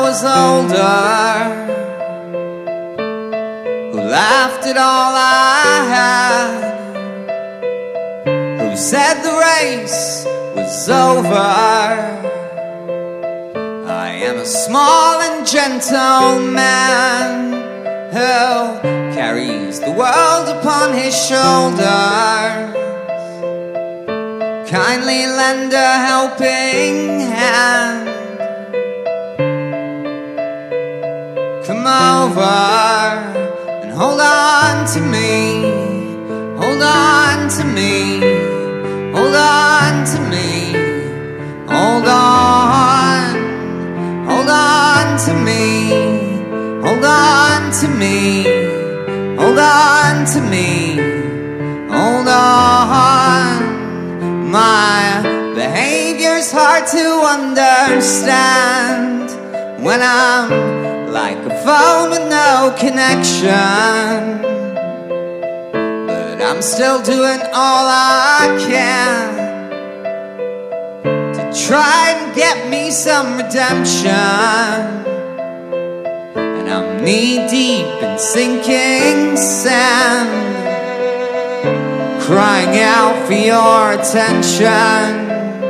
was older, who laughed at all I had, who said the race was over. I am a small and gentle man who carries the world upon his shoulders. Kindly lend a helping hand. Come over and hold on to me. Hold on to me. Hold on to me. Hold on. Hold on to me. Hold on to me. Hold on to me. Hold on. My behavior's hard to understand when I'm like a phone with no connection, but I'm still doing all I can to try and get me some redemption. And I'm knee-deep in sinking sand, crying out for your attention.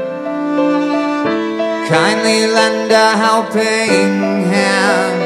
Kindly lend a helping hand.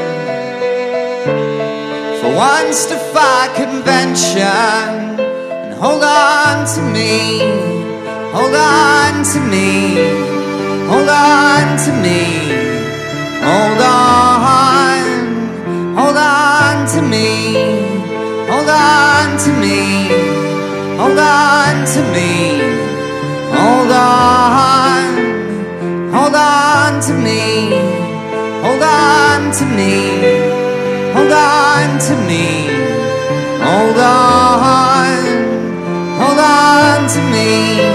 For once defy convention and hold on to me. Hold on to me. Hold on to me. Hold on. Hold on to me. Hold on to me. Hold on to me. Hold on. Hold on to me. Hold on to me. Hold on to me. Hold on. Hold on to me.